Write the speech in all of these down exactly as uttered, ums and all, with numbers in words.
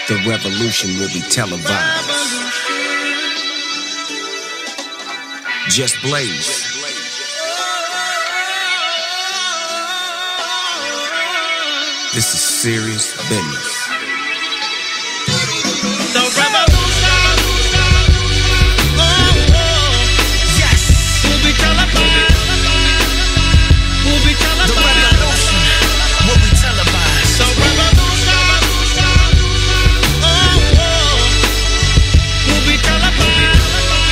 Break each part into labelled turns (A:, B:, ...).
A: The revolution will be televised. Just Blaze. This is serious business.
B: The revolution, oh, oh, yes, will be televised. Will be televised. The revolution will be televised. The revolution, oh, oh, will be televised.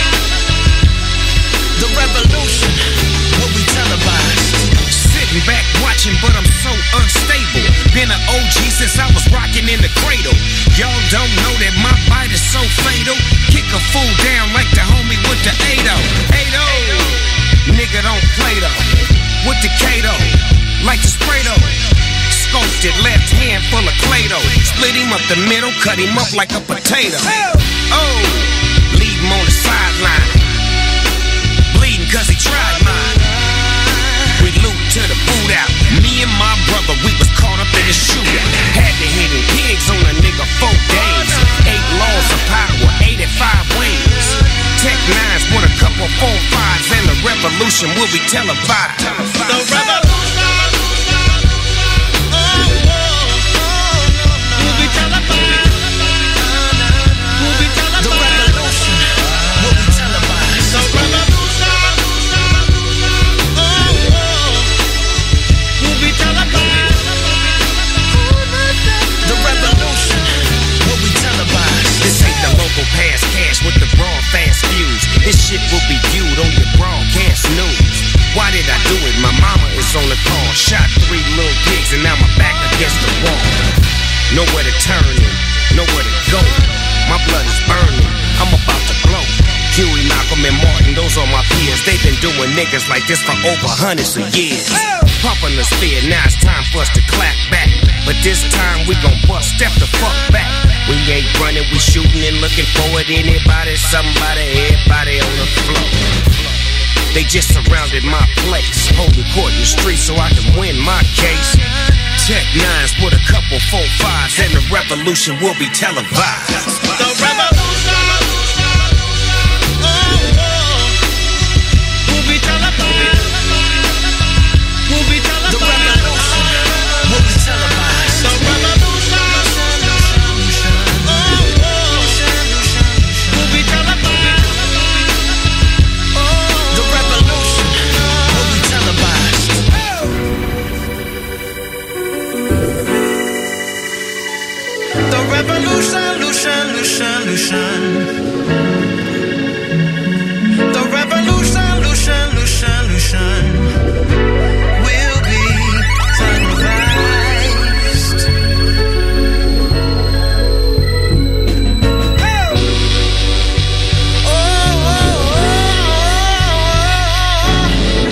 B: The revolution will be televised. Sitting back watching, but I'm so unstable. Been an O G since I was rocking in the cradle. Y'all don't know that my bite is so fatal. Kick a fool down like the homie with the eight oh. eight oh. Nigga don't play though. With the Kato, like the spray though. Scoped it, left hand full of Clay-Doh. Split him up the middle, cut him up like a potato. Oh, leave him on the sideline. Bleeding cause he tried mine. We loot to the boot out. Me and my brother, we was caught up in a shootout. Had to hit him pigs on a nigga four days. Eight laws of power, eighty-five wings. Tech nines with a couple four fives, and the revolution will be televised. The revolution, oh, oh, oh, will be televised. Will be televised. The revolution will be televised. The revolution, oh, oh, will be televised. The revolution will be televised. This ain't the local pass cash with the broad fast views. This shit will be viewed on your broadcast news. Why did I do it? My mama is on the call. Shot three little pigs and now my back against the wall. Nowhere to turn in, nowhere to go. My blood is burning, I'm about to glow. Huey, Malcolm, and Martin, those are my peers. They've been doing niggas like this for over hundreds of years. Pumping the spear, now it's time for us to clap back. But this time we gon' bust, step the fuck back. We ain't running, we shooting and looking forward. Anybody, somebody, everybody on the floor. They just surrounded my place, holding court in the street so I can win my case. Tech nines with a couple four fives, and the revolution will be televised. The revolution, oh, oh, will be televised. Will be televised. The revolution will be televised. The revolution, oh, oh, will be televised. The revolution will be televised. The revolution, Lucian, Lucian, Lucian. The revolution, Lucian, Lucian, Lucian, will be televised. Oh, oh, oh, oh.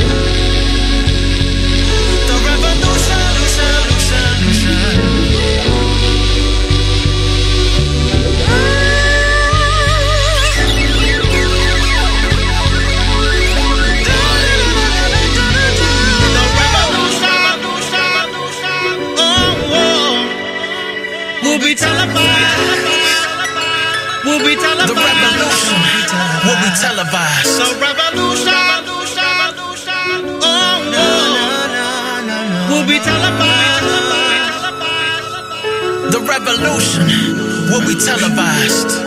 B: The revolution, Lucian, Lucian, Lucian. Will be televised. Will be televised. The revolution will be televised. So revolution, oh no, will be televised. The revolution will be televised.